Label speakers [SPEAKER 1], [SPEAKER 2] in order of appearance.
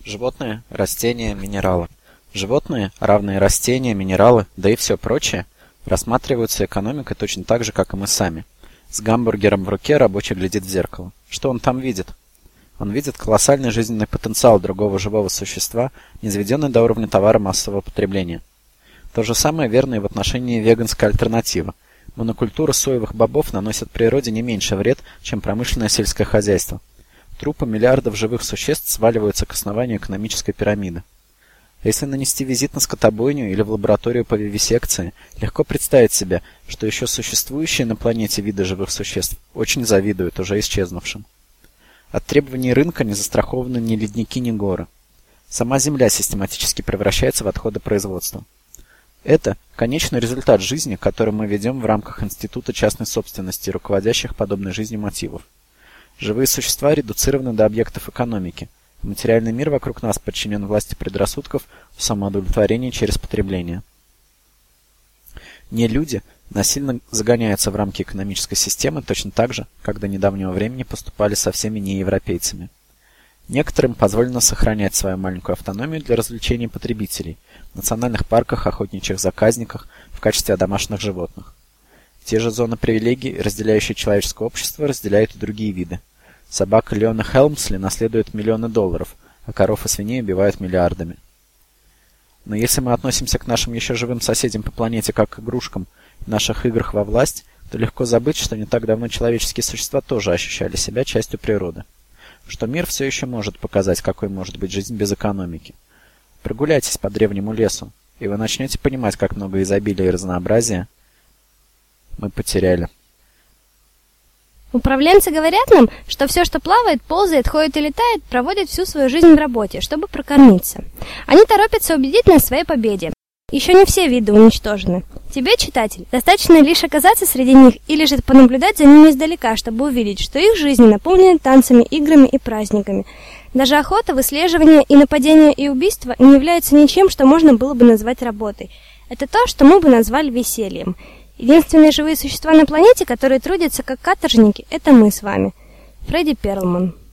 [SPEAKER 1] Животные, растения, минералы. Животные, равные растения, минералы, да и все прочее, рассматриваются экономикой точно так же, как и мы сами. С гамбургером в руке рабочий глядит в зеркало. Что он там видит? Он видит колоссальный жизненный потенциал другого живого существа, низведенный до уровня товара массового потребления. То же самое верно и в отношении веганской альтернативы. Монокультура соевых бобов наносит природе не меньше вред, чем промышленное сельское хозяйство. Трупы миллиардов живых существ сваливаются к основанию экономической пирамиды. Если нанести визит на скотобойню или в лабораторию по вивисекции, легко представить себе, что еще существующие на планете виды живых существ очень завидуют уже исчезнувшим. От требований рынка не застрахованы ни ледники, ни горы. Сама Земля систематически превращается в отходы производства. Это конечный результат жизни, который мы ведем в рамках Института частной собственности, руководящих подобной жизнью мотивов. Живые существа редуцированы до объектов экономики. Материальный мир вокруг нас подчинен власти предрассудков в самоудовлетворении через потребление. Не люди насильно загоняются в рамки экономической системы точно так же, как до недавнего времени поступали со всеми неевропейцами. Некоторым позволено сохранять свою маленькую автономию для развлечений потребителей в национальных парках, охотничьих заказниках, в качестве домашних животных. Те же зоны привилегий, разделяющие человеческое общество, разделяют и другие виды. Собака Леона Хелмсли наследует миллионы долларов, а коров и свиней убивают миллиардами. Но если мы относимся к нашим еще живым соседям по планете как к игрушкам в наших играх во власть, то легко забыть, что не так давно человеческие существа тоже ощущали себя частью природы. Что мир все еще может показать, какой может быть жизнь без экономики. Прогуляйтесь по древнему лесу, и вы начнете понимать, как много изобилия и разнообразия мы потеряли.
[SPEAKER 2] Управленцы говорят нам, что все, что плавает, ползает, ходит и летает, проводит всю свою жизнь в работе, чтобы прокормиться. Они торопятся убедить нас в своей победе. Еще не все виды уничтожены. Тебе, читатель, достаточно лишь оказаться среди них или же понаблюдать за ними издалека, чтобы увидеть, что их жизни наполнены танцами, играми и праздниками. Даже охота, выслеживание и нападение и убийство не являются ничем, что можно было бы назвать работой. Это то, что мы бы назвали весельем. Единственные живые существа на планете, которые трудятся как каторжники, это мы с вами. Фредди Перлман.